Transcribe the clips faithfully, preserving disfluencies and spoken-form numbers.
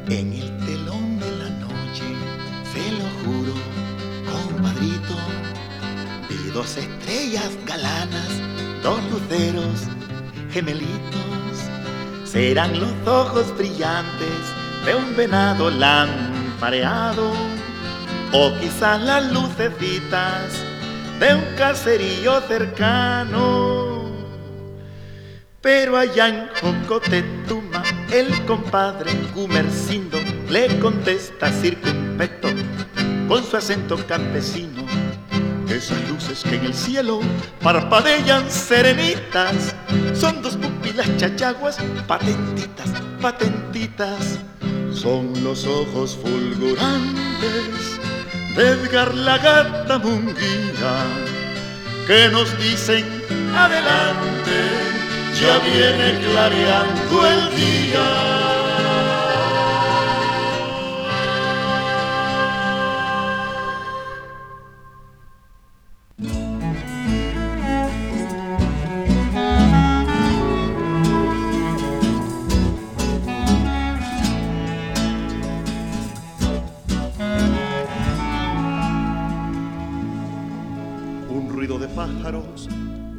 En el telón de la noche, se lo juro, compadrito, vi dos estrellas galanas, dos luceros gemelitos. Serán los ojos brillantes de un venado lampareado, o quizás las lucecitas de un caserío cercano. Pero allá en Jocotetuma el compadre Gumersindo le contesta circunspecto con su acento campesino: esas luces que en el cielo parpadean serenitas son dos pupilas chachaguas patentitas, patentitas. Son los ojos fulgurantes de Edgar la Gata Munguía que nos dicen: adelante, ya viene clareando el día. Pájaros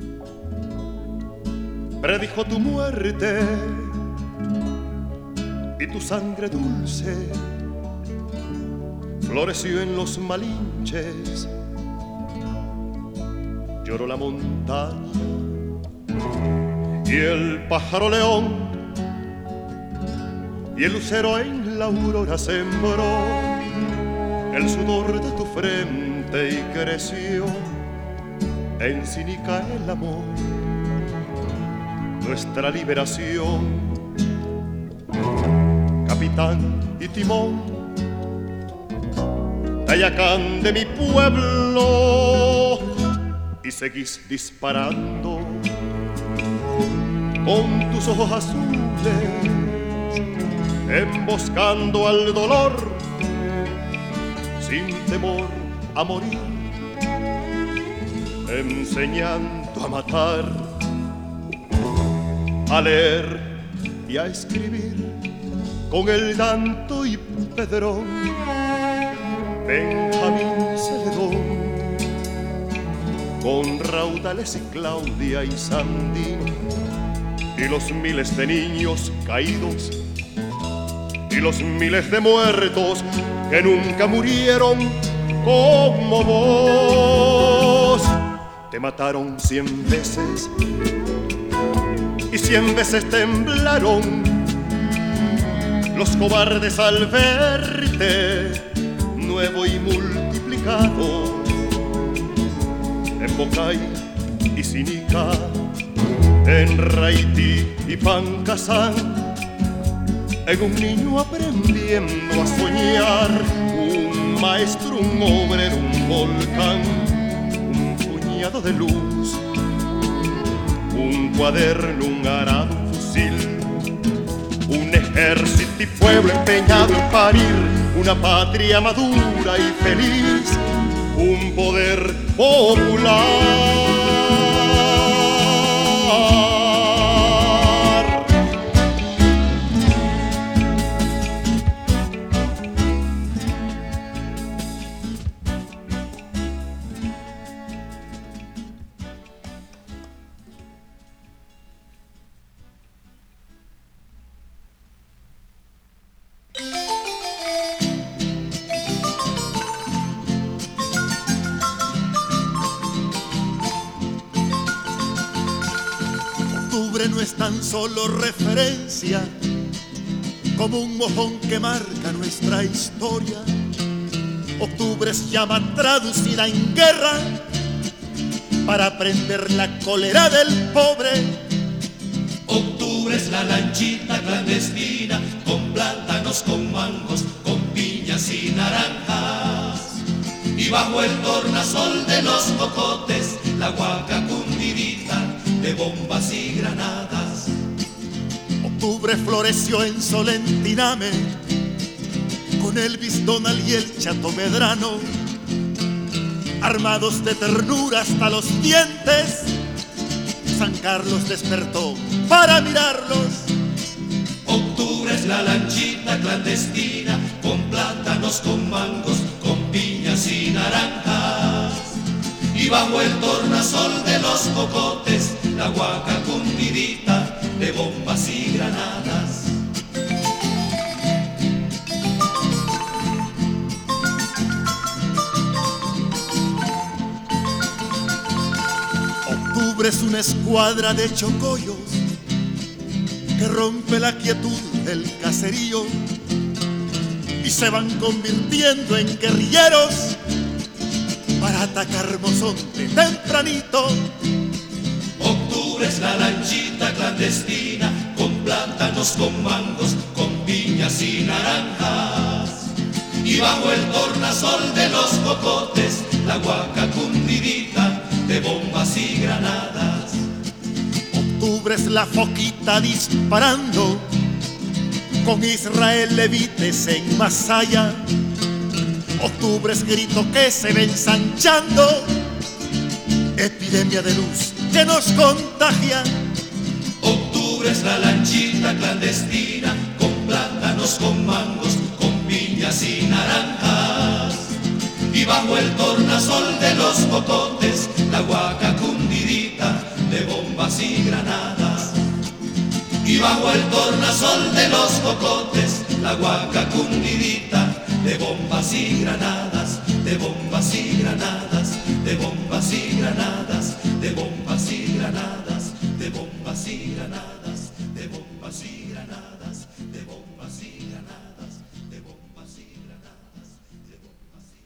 predijo tu muerte y tu sangre dulce floreció en los Malinches. Lloró la montaña y el pájaro león, y el lucero en la aurora sembró el sudor de tu frente y creció en Sinica el amor, nuestra liberación. Capitán y timón, Tayacán de mi pueblo, y seguís disparando con tus ojos azules, emboscando al dolor sin temor a morir, enseñando a matar, a leer y a escribir con el Danto y Pedrón, Benjamín Celedón, con Raudales y Claudia y Sandino, y los miles de niños caídos, y los miles de muertos que nunca murieron como vos. Te mataron cien veces y cien veces temblaron los cobardes al verte nuevo y multiplicado. En Bocay y Sinica, en Raití y Pancasán, en un niño aprendiendo a soñar, un maestro, un obrero, un volcán, de luz, un cuaderno, un arado, un fusil, un ejército y pueblo empeñado en parir una patria madura y feliz, un poder popular. No es tan solo referencia como un mojón que marca nuestra historia. Octubre es llama traducida en guerra para prender la cólera del pobre. Octubre es la lanchita clandestina con plátanos, con mangos, con piñas y naranjas, y bajo el tornasol de los cocotes la huaca cundidita de bombas y granadas. Octubre floreció en Solentiname con Elvis Donald y el Chato Medrano, armados de ternura hasta los dientes. San Carlos despertó para mirarlos. Octubre es la lanchita clandestina, con plátanos, con mangos, con piñas y naranjas. Y bajo el tornasol de los cocotes, la huaca cundidita de bombas y granadas. Octubre es una escuadra de chocollos que rompe la quietud del caserío y se van convirtiendo en guerrilleros para atacar Mozonte tempranito. Octubre es la lanchita clandestina, con plátanos, con mangos, con piñas y naranjas. Y bajo el tornasol de los cocotes, la huaca cundidita de bombas y granadas. Octubre es la foquita disparando con Israel Levites en Masaya. Octubre es grito que se va ensanchando, epidemia de luz que nos contagia. Octubre es la lanchita clandestina, con plátanos, con mangos, con piñas y naranjas. Y bajo el tornasol de los cocotes, la huaca cundidita de bombas y granadas. Y bajo el tornasol de los cocotes, la huaca cundidita de bombas y granadas, de bombas y granadas, de bombas y granadas, de bombas y granadas, de bombas y granadas, de bombas y granadas, de bombas y granadas, de bombas y granadas, de bombas y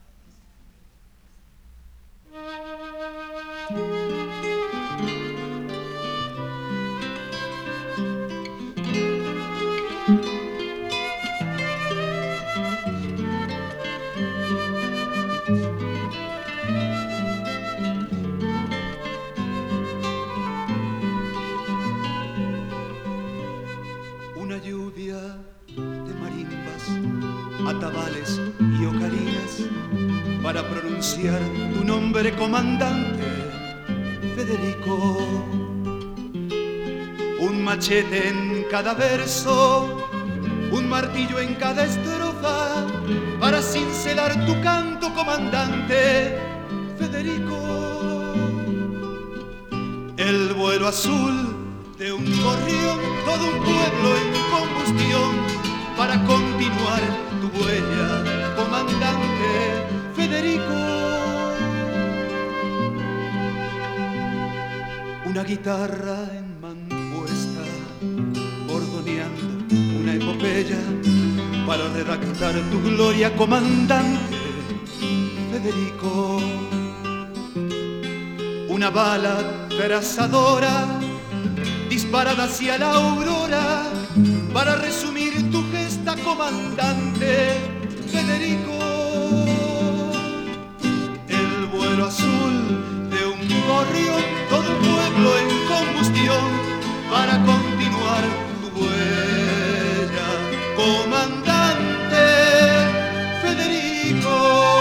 Una lluvia de marimbas, atabales y ocarinas para pronunciar tu nombre, comandante Federico. Un machete en cada verso, un martillo en cada estrofa para cincelar tu canto, comandante Federico. El vuelo azul de un gorrión, todo un pueblo en combustión para continuar tu huella, comandante Federico. Una guitarra en manpuesta, bordoneando una epopeya para redactar tu gloria, comandante Federico. Una bala trazadora disparada hacia la aurora para resumir tu gesta, comandante Federico. El vuelo azul de un gorrión, todo un pueblo en combustión para continuar tu huella, comandante Federico.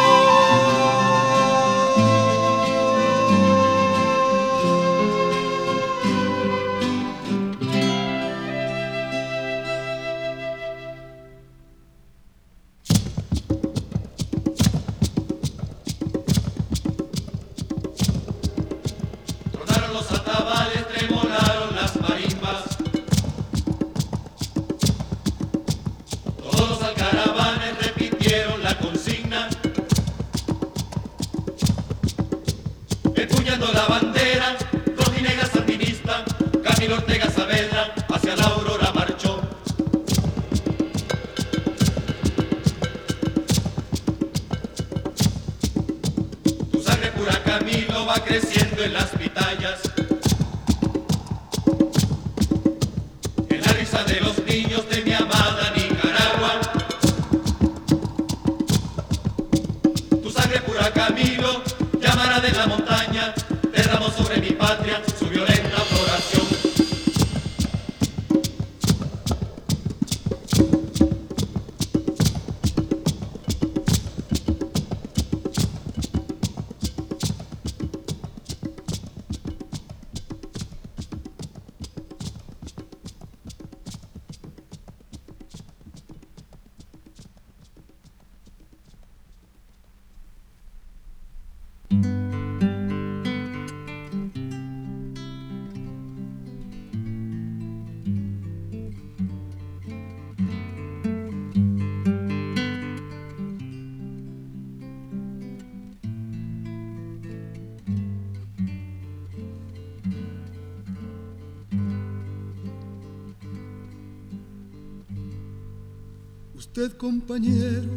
Usted, compañero,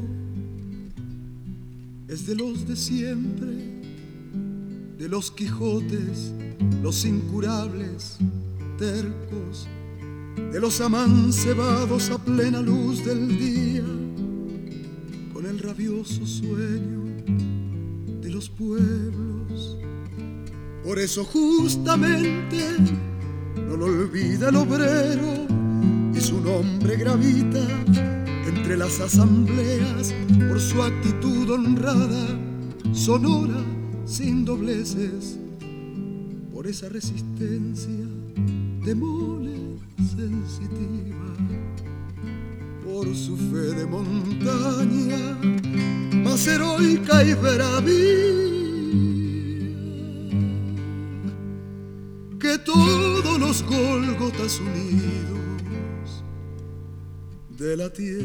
es de los de siempre, de los Quijotes, los incurables, tercos, de los amancebados a plena luz del día, con el rabioso sueño de los pueblos. Por eso justamente no lo olvida el obrero y su nombre gravita entre las asambleas por su actitud honrada, sonora, sin dobleces, por esa resistencia de mole sensitiva, por su fe de montaña más heroica y bravía que todos los Gólgotas unidos de la tierra.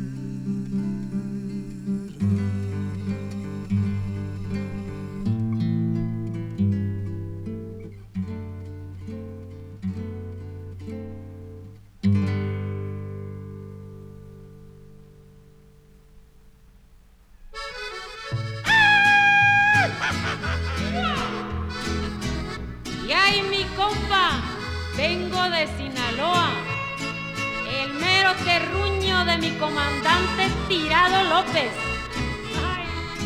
Y ay, mi compa, vengo de Sinaloa, el mero terruño de mi comandante Tirado López. Ay.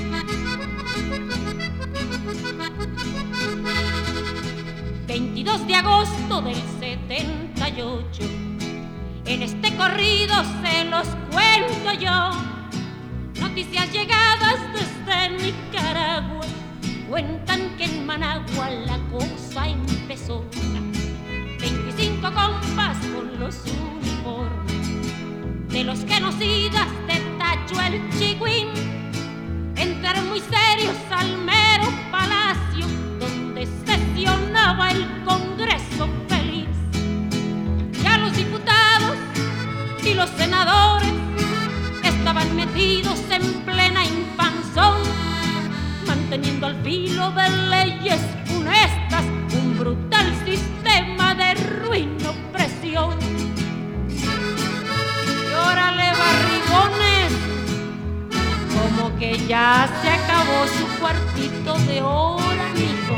veintidós de agosto del setenta y ocho, en este corrido se los cuento yo. Noticias llegadas desde Nicaragua cuentan que en Managua la cosa empezó. veinticinco compas con los uniformes de los genocidas de Tacho el Chigüín entraron muy serios al mero palacio donde sesionaba el Congreso feliz. Ya los diputados y los senadores estaban metidos en plena infanzón, manteniendo al filo de leyes funestas un brutal sistema de ruin opresión. Y órale, barrigones, como que ya se acabó su cuartito de hora, mijo.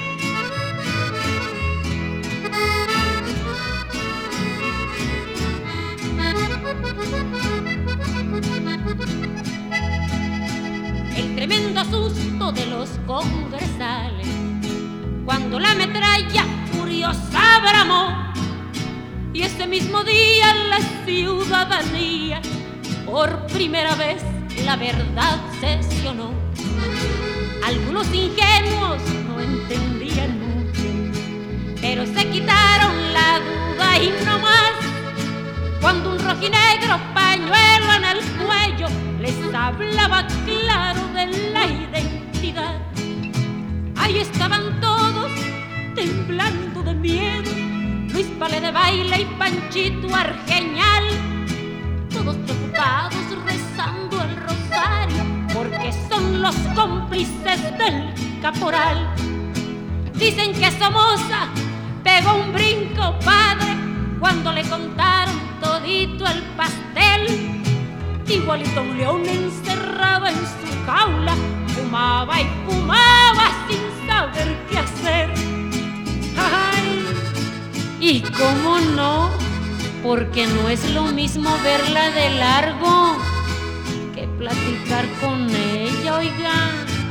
El tremendo susto de los congresales cuando la metralla furiosa bramó, y ese mismo día la ciudadanía por primera vez la verdad sesionó. Algunos ingenuos no entendían mucho, pero se quitaron la duda y no más cuando un rojinegro pañuelo en el cuello les hablaba claro de la identidad. Ahí estaban todos temblando de miedo, Luis Palé de Baile y Panchito Argeñal, todos preocupados rezando el rosario porque son los cómplices del caporal. Dicen que Somoza pegó un brinco, padre, cuando le contaron todito el pastel. Igualito un león encerrado en su jaula, fumaba y fumaba sin saber qué hacer. ¡Ay! Y cómo no, porque no es lo mismo verla de largo que platicar con ella, oiga.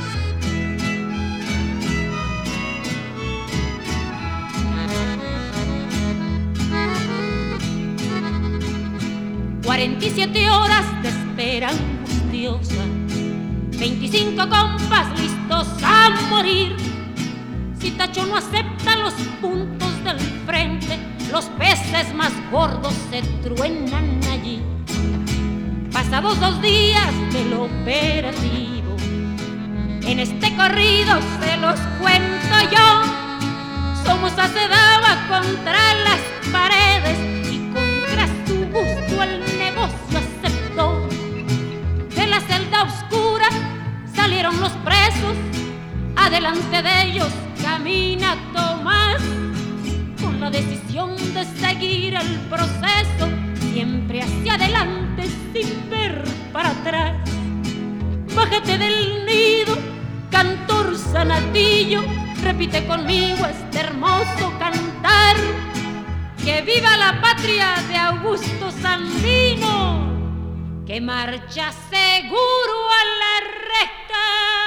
cuarenta y siete horas de espera angustiosa, veinticinco compas listos a morir. Si Tacho no acepta los puntos del frente, los peces más gordos se truenan allí. Pasados dos días del operativo, en este corrido se los cuento yo. Somoza se daba contra las paredes y contra su gusto el negocio aceptó. De la celda oscura salieron los presos, adelante de ellos camina Tomás, con la decisión de seguir el proceso, siempre hacia adelante sin ver para atrás. Bájate del nido, cantor sanatillo, repite conmigo este hermoso cantar. Que viva la patria de Augusto Sandino, que marcha seguro a la recta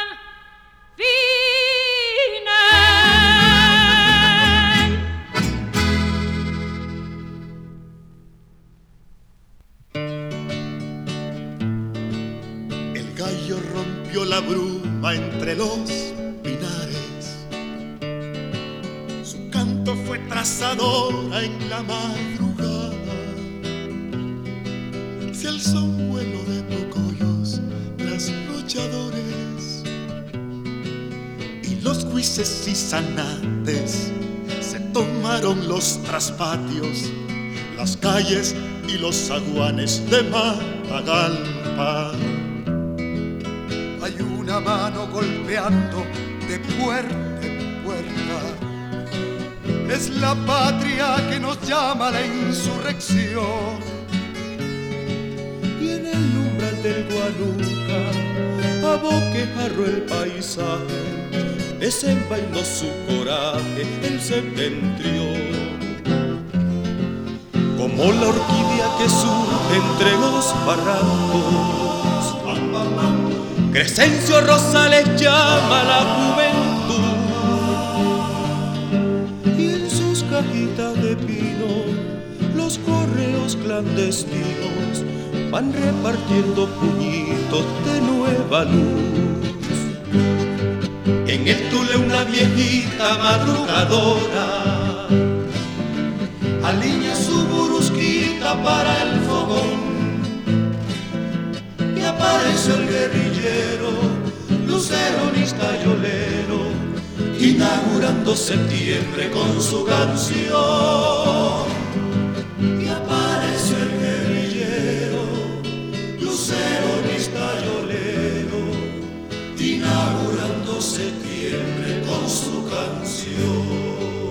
final. El gallo rompió la bruma entre los pinares. Su canto fue trazadora en la madrugada. Se alzó un vuelo de tocollos trasnochadores, y los juices y zanates se tomaron los traspatios, las calles y los zaguanes de Matagalpa. Hay una mano golpeando de puerta en puerta. Es la patria que nos llama a la insurrección. Y en el umbral del Guanuca, a boquejarro el paisaje, desenvainó su coraje el septentrión. Como la orquídea que surge entre los barrancos, Crescencio Rosales llama a la juventud. Y en sus cajitas de pino, los correos clandestinos van repartiendo puñitos de nueva luz. En el Tule una viejita madrugadora alinea su burusquita para el fogón, y aparece el guerrillero, luceronista y olero, inaugurando septiembre con su canción. Y aparece el guerrillero, luceronista y olero, inaugurando septiembre con su canción.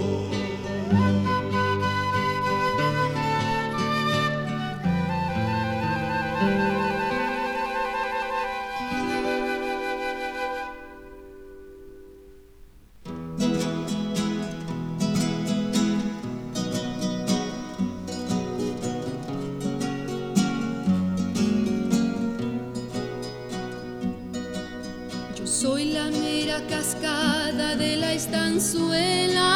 Soy la mera cascada de la estanzuela,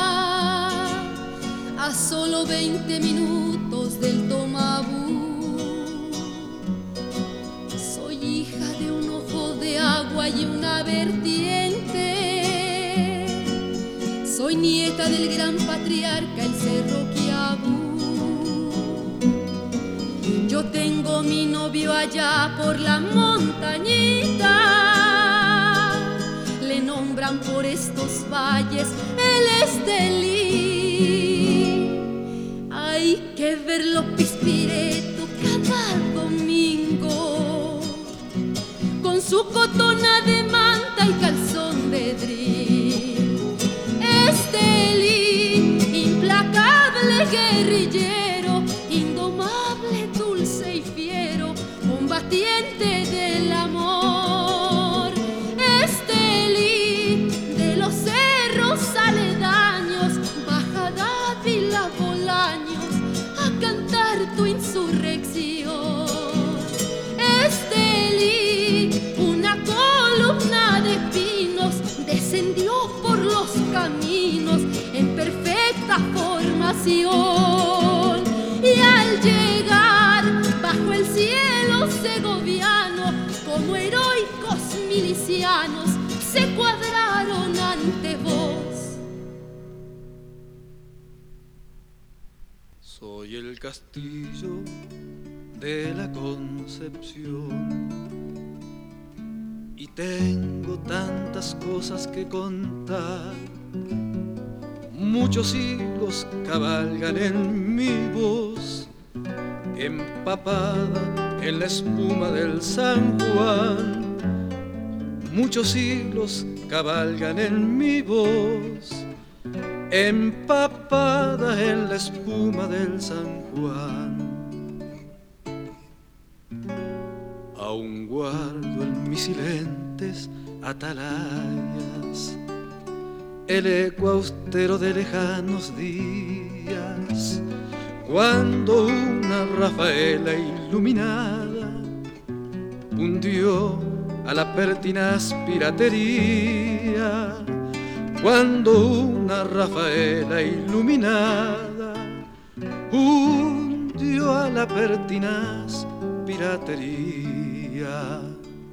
a solo veinte minutos del Tomabú. Soy hija de un ojo de agua y una vertiente. Soy nieta del gran patriarca, el Cerro Quiabú. Yo tengo mi novio allá por la montañita. Le nombran por estos valles el Estelí. Hay que verlo pispireto cada domingo, con su cotona de manta y calzón de drill. Estelí, implacable guerrillero, indomable, dulce y fiero, combatiente del amor. Tu insurrección, Estelí, una columna de pinos, descendió por los caminos en perfecta formación, y al llegar bajo el cielo segoviano, como heroicos milicianos se cuadraron ante vos. Soy el castillo de la Concepción y tengo tantas cosas que contar. Muchos siglos cabalgan en mi voz, empapada en la espuma del San Juan. Muchos siglos cabalgan en mi voz, empapada en la espuma del San Juan. Aún guardo en mis silentes atalayas el eco austero de lejanos días, cuando una Rafaela iluminada hundió a la pertinaz piratería, cuando una Rafaela iluminada hundió a la pertinaz piratería.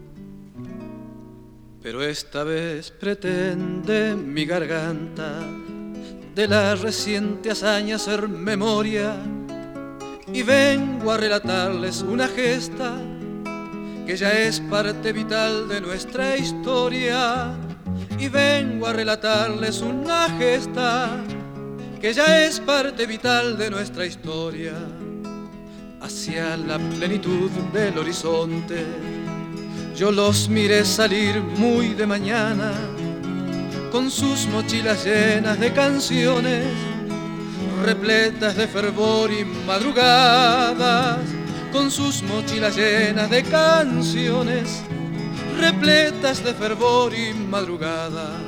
Pero esta vez pretende mi garganta de la reciente hazaña hacer memoria, y vengo a relatarles una gesta que ya es parte vital de nuestra historia, y vengo a relatarles una gesta que ya es parte vital de nuestra historia. Hacia la plenitud del horizonte yo los miré salir muy de mañana, con sus mochilas llenas de canciones, repletas de fervor y madrugadas, con sus mochilas llenas de canciones, repletas de fervor y madrugadas.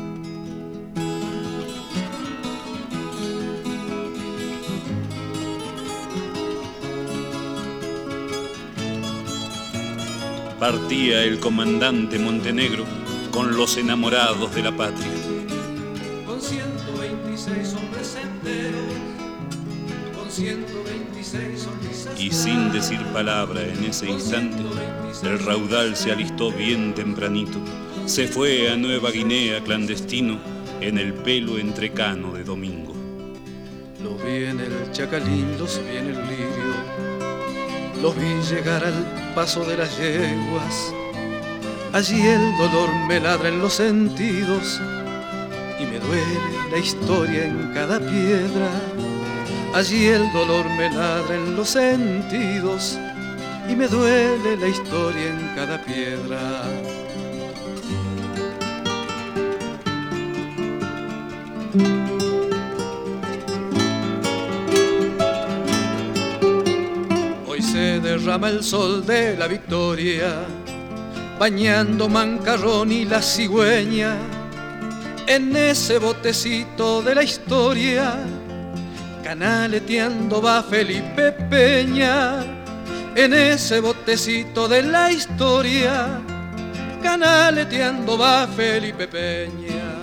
Partía el comandante Montenegro con los enamorados de la patria. Con ciento veintiséis hombres enteros, con ciento veintiséis sonrisas. Y sin decir palabra en ese instante, el raudal se alistó bien tempranito. Se fue a Nueva Guinea clandestino en el pelo entrecano de domingo. Los vi en el Chacalín, los vi en el Lirio, los vi llegar al paso de las yeguas. Allí el dolor me ladra en los sentidos y me duele la historia en cada piedra. Allí el dolor me ladra en los sentidos y me duele la historia en cada piedra. Se derrama el sol de la victoria, bañando Mancarrón y la cigüeña. En ese botecito de la historia, canaleteando va Felipe Peña. En ese botecito de la historia, canaleteando va Felipe Peña.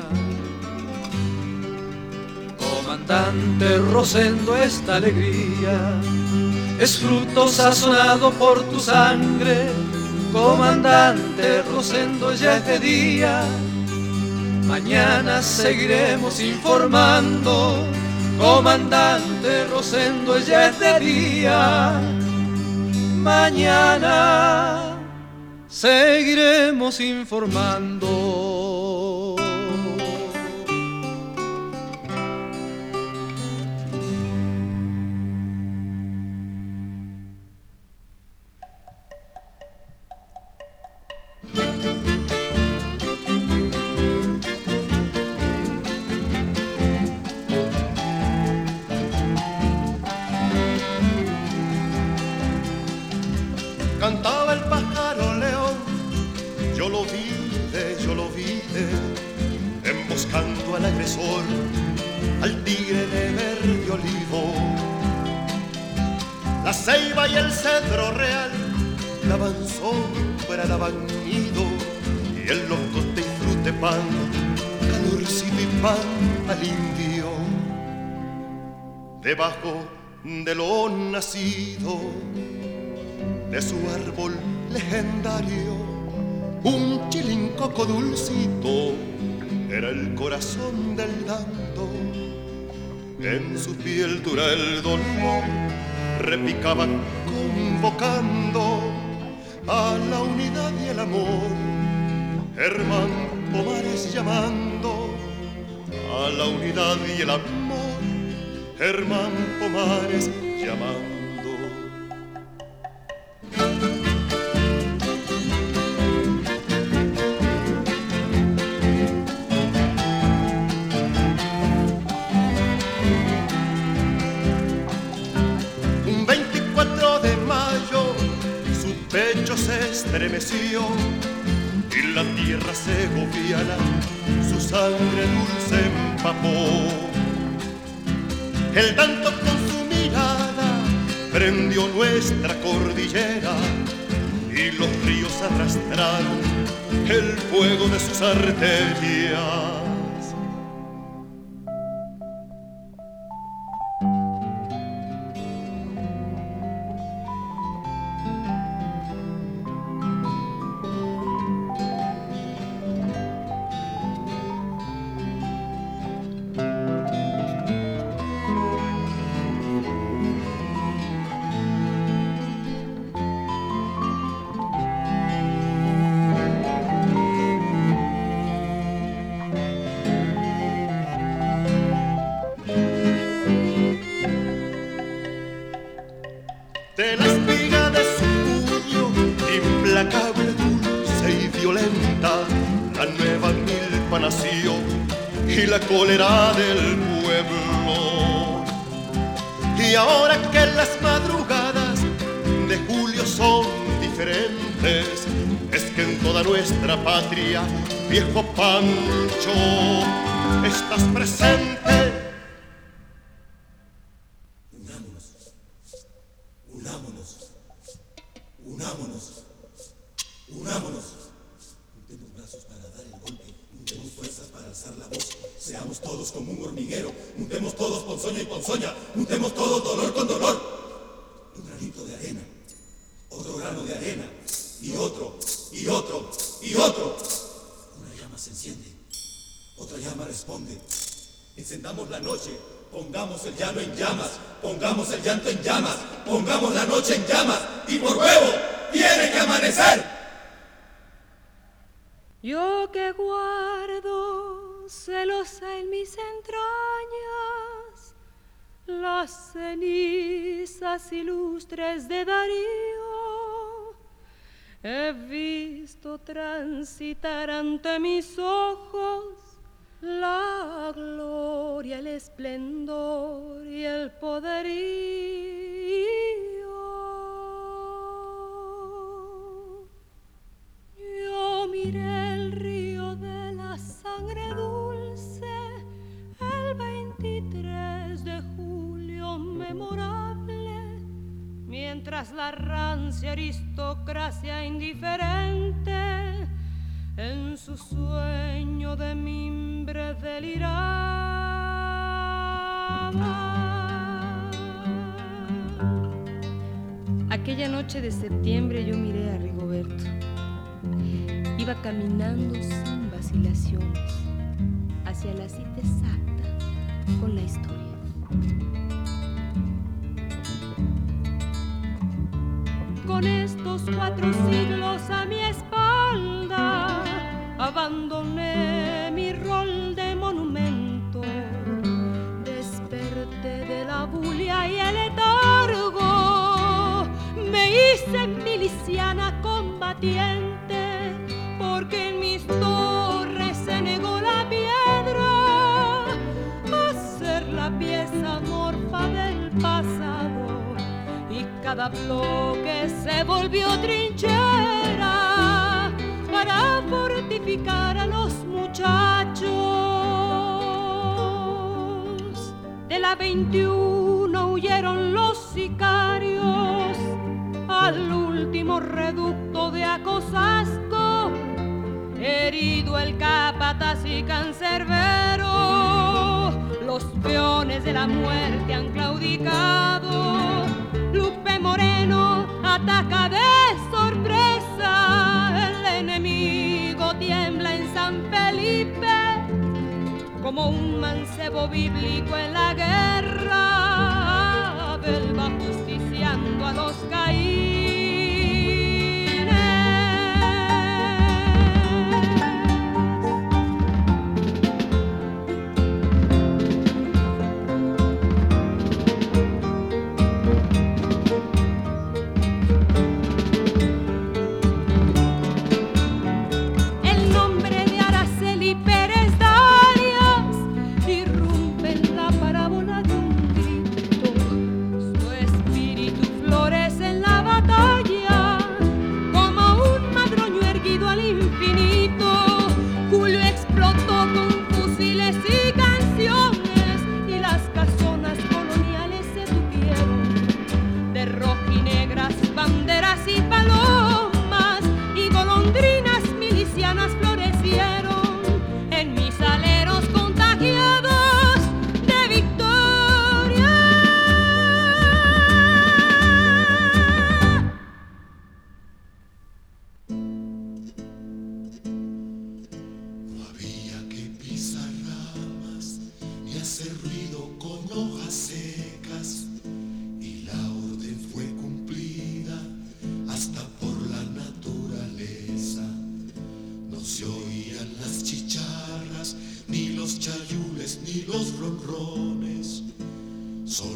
Comandante Rosendo, esta alegría es fruto sazonado por tu sangre. Comandante Rosendo, ya es de día, mañana seguiremos informando. Comandante Rosendo, ya es de día, mañana seguiremos informando. Cantaba el pájaro león, yo lo vi, yo lo vi, emboscando al agresor, al tigre de verde olivo. La ceiba y el cedro real daban sombra, daban nido, y el locote y frute pan, calorcito y pan al indio. Debajo de lo nacido de su árbol legendario, un chilincoco dulcito era el corazón del dando. En su piel dura el dolor repicaba convocando a la unidad y el amor. Germán Pomares llamando a la unidad y el amor. Germán Pomares llamando. pecho se estremeció y la tierra segoviana su sangre dulce empapó. El tanto con su mirada prendió nuestra cordillera y los ríos arrastraron el fuego de sus arterias. De la espiga de su puño, implacable, dulce y violenta, la nueva milpa nació y la cólera del pueblo. Y ahora que las madrugadas de julio son diferentes, es que en toda nuestra patria, viejo Pancho, estás presente. Unámonos, unámonos, unámonos. Juntemos brazos para dar el golpe, juntemos fuerzas para alzar la voz. Seamos todos como un hormiguero, juntemos todos ponzoña y ponzoña, juntemos todos dolor con dolor. Un granito de arena, otro grano de arena, y otro, y otro, y otro. Una llama se enciende, otra llama responde. Encendamos la noche. Pongamos el llano en llamas, pongamos el llanto en llamas, pongamos la noche en llamas, y por huevo tiene que amanecer. Yo que guardo celosa en mis entrañas las cenizas ilustres de Darío, he visto transitar ante mis ojos la gloria, el esplendor y el poderío. Yo miré el río de la sangre dulce el veintitrés de julio memorable, mientras la rancia aristocracia indiferente en su sueño de mimbre deliraba. Aquella noche de septiembre yo miré a Rigoberto. Iba caminando sin vacilaciones hacia la cita exacta con la historia. Con estos cuatro siglos a mi espalda, abandoné mi rol de monumento, desperté de la bulia y el letargo, me hice miliciana combatiente, porque en mis torres se negó la piedra a ser la pieza morfa del pasado, y cada bloque se volvió trinchera para fortificar a los muchachos. De la veintiuno huyeron los sicarios al último reducto de Acosasco, herido el capataz y cancerbero, los peones de la muerte han claudicado. Lupe Moreno ataca de sorpresa, el enemigo tiembla en San Felipe como un mancebo bíblico en la guerra. Abel va justiciando a los caídos. Parábola de un grito, su espíritu florece en la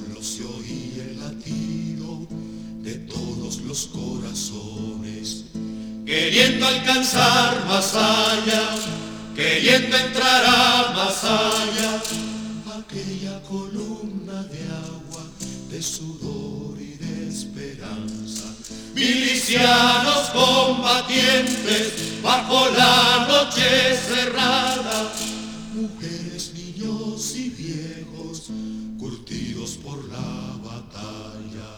solo se oía el latido de todos los corazones, queriendo alcanzar más allá, queriendo entrar a más allá, aquella columna de agua, de sudor y de esperanza. Milicianos combatientes bajo la noche cerrada, mujeres, niños y viejos curtidos por la batalla.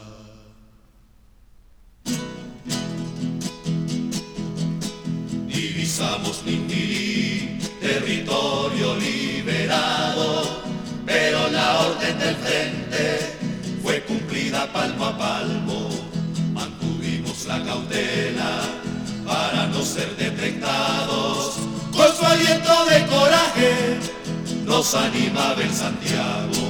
Divisamos Nintirí, territorio liberado, pero la orden del frente fue cumplida palmo a palmo. Mantuvimos la cautela para no ser detectados. Con su aliento de coraje nos animaba el Santiago.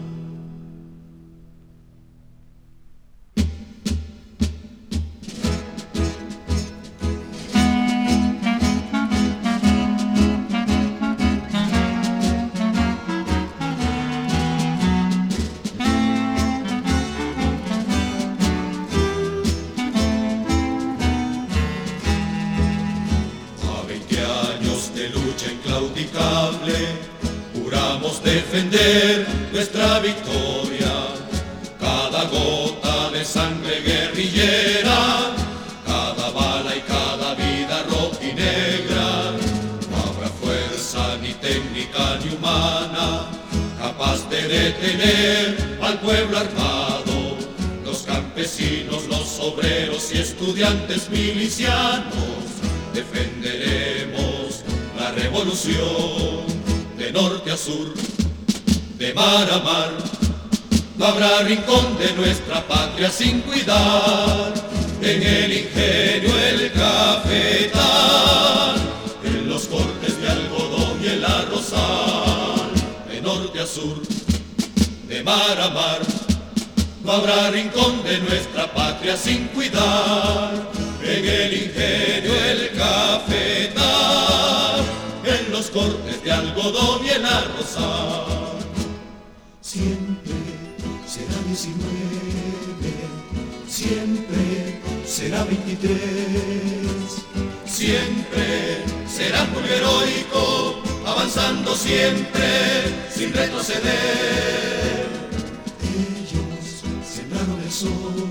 Juramos defender nuestra victoria, cada gota de sangre guerrillera, cada bala y cada vida roja y negra. No habrá fuerza ni técnica ni humana capaz de detener al pueblo armado, los campesinos, los obreros y estudiantes milicianos. Defenderemos la revolución de norte a sur, de mar a mar. No habrá rincón de nuestra patria sin cuidar en el ingenio el cafetal, en los cortes de algodón y el arrozal. De norte a sur, de mar a mar. No habrá rincón de nuestra patria sin cuidar en el ingenio el cafetal, en los cortes de algodón y el arrozal. Siempre será diecinueve, siempre será veintitrés, siempre será muy heroico, avanzando siempre sin retroceder. Ellos sembraron el sol,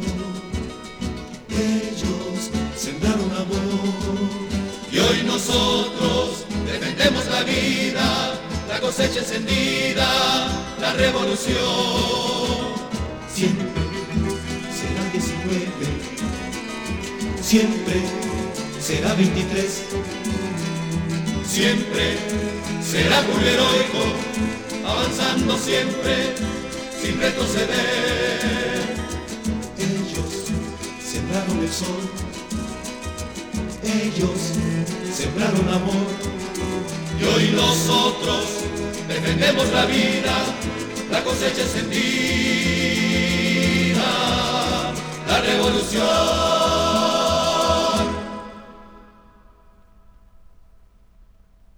ellos sembraron amor, y hoy nosotros defendemos la vida, la cosecha encendida, la revolución. Siempre será diecinueve, siempre será veintitrés, siempre será muy heroico, avanzando siempre sin retroceder. Ellos sembraron el sol, ellos sembraron amor, y hoy nosotros defendemos la vida, la cosecha encendida, la revolución.